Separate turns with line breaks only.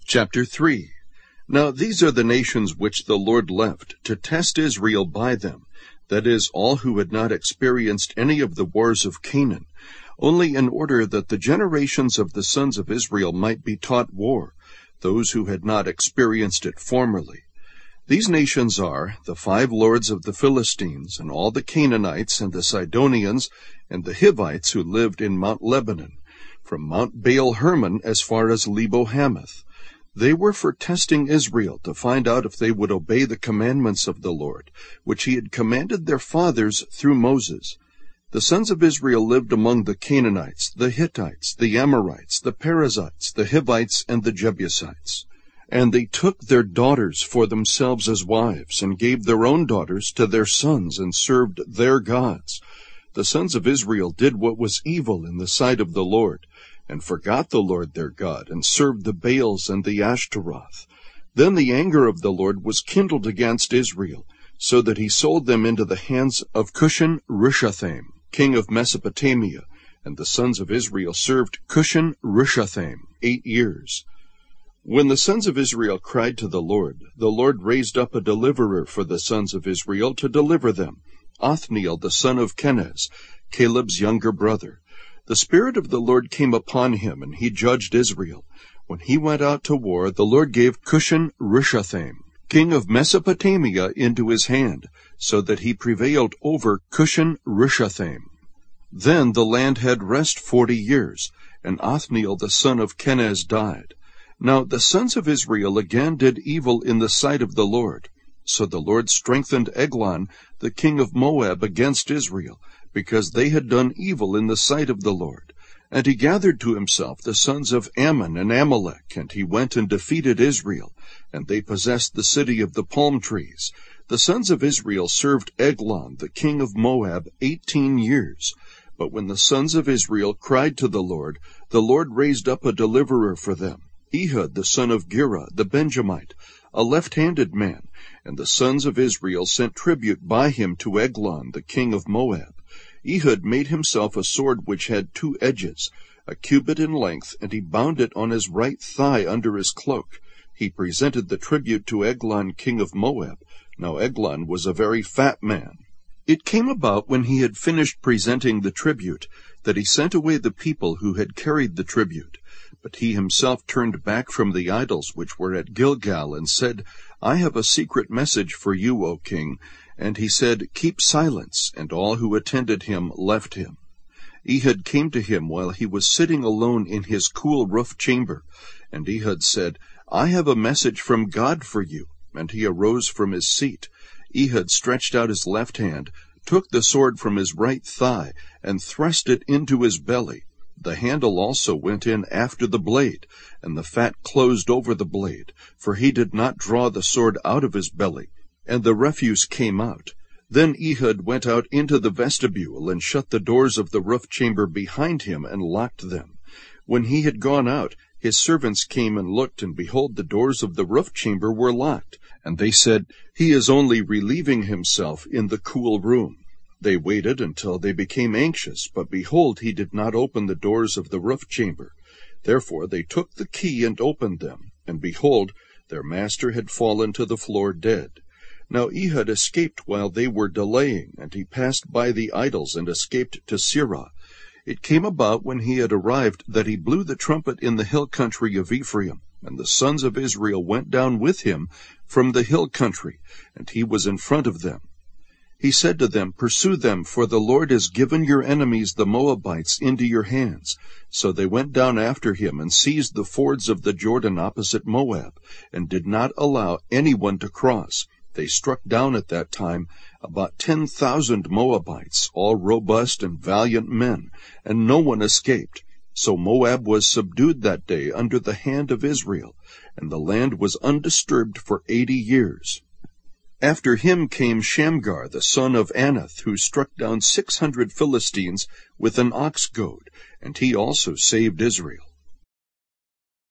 Chapter 3. Now these are the nations which the Lord left, to test Israel by them, that is, all who had not experienced any of the wars of Canaan, only in order that the generations of the sons of Israel might be taught war, those who had not experienced it formerly. These nations are the 5 lords of the Philistines, and all the Canaanites, and the Sidonians, and the Hivites who lived in Mount Lebanon, from Mount Baal-Hermon as far as Lebo-Hamath. They were for testing Israel, to find out if they would obey the commandments of the Lord, which he had commanded their fathers through Moses. The sons of Israel lived among the Canaanites, the Hittites, the Amorites, the Perizzites, the Hivites, and the Jebusites. And they took their daughters for themselves as wives, and gave their own daughters to their sons, and served their gods. The sons of Israel did what was evil in the sight of the Lord, and forgot the Lord their God, and served the Baals and the Ashtaroth. Then the anger of the Lord was kindled against Israel, so that he sold them into the hands of Cushan-Rishathaim, king of Mesopotamia, and the sons of Israel served Cushan-Rishathaim 8 years. When the sons of Israel cried to the Lord raised up a deliverer for the sons of Israel to deliver them, Othniel the son of Kenaz, Caleb's younger brother. The Spirit of the Lord came upon him, and he judged Israel. When he went out to war, the Lord gave Cushan-Rishathaim, king of Mesopotamia, into his hand, so that he prevailed over Cushan-Rishathaim. Then the land had rest 40 years, and Othniel the son of Kenaz died. Now the sons of Israel again did evil in the sight of the Lord. So the Lord strengthened Eglon, the king of Moab, against Israel, because they had done evil in the sight of the Lord. And he gathered to himself the sons of Ammon and Amalek, and he went and defeated Israel, and they possessed the city of the palm trees. The sons of Israel served Eglon, the king of Moab, 18 years. But when the sons of Israel cried to the Lord raised up a deliverer for them, Ehud the son of Gera, the Benjamite, a left-handed man, and the sons of Israel sent tribute by him to Eglon, the king of Moab. Ehud made himself a sword which had 2 edges, a cubit in length, and he bound it on his right thigh under his cloak. He presented the tribute to Eglon, king of Moab. Now Eglon was a very fat man. It came about when he had finished presenting the tribute, that he sent away the people who had carried the tribute. But he himself turned back from the idols which were at Gilgal, and said, I have a secret message for you, O king. And he said, Keep silence. And all who attended him left him. Ehud came to him while he was sitting alone in his cool roof chamber. And Ehud said, I have a message from God for you. And he arose from his seat. Ehud stretched out his left hand, took the sword from his right thigh, and thrust it into his belly. The handle also went in after the blade, and the fat closed over the blade, for he did not draw the sword out of his belly, and the refuse came out. Then Ehud went out into the vestibule, and shut the doors of the roof chamber behind him, and locked them. When he had gone out, his servants came and looked, and behold, the doors of the roof chamber were locked. And they said, He is only relieving himself in the cool room. They waited until they became anxious, but behold, he did not open the doors of the roof chamber. Therefore they took the key and opened them, and behold, their master had fallen to the floor dead. Now Ehud escaped while they were delaying, and he passed by the idols and escaped to Sirah. It came about when he had arrived that he blew the trumpet in the hill country of Ephraim, and the sons of Israel went down with him from the hill country, and he was in front of them. He said to them, Pursue them, for the Lord has given your enemies the Moabites into your hands. So they went down after him, and seized the fords of the Jordan opposite Moab, and did not allow anyone to cross. They struck down at that time about 10,000 Moabites, all robust and valiant men, and no one escaped. So Moab was subdued that day under the hand of Israel, and the land was undisturbed for 80 years. After him came Shamgar the son of Anath, who struck down 600 Philistines with an ox goad, and he also saved Israel.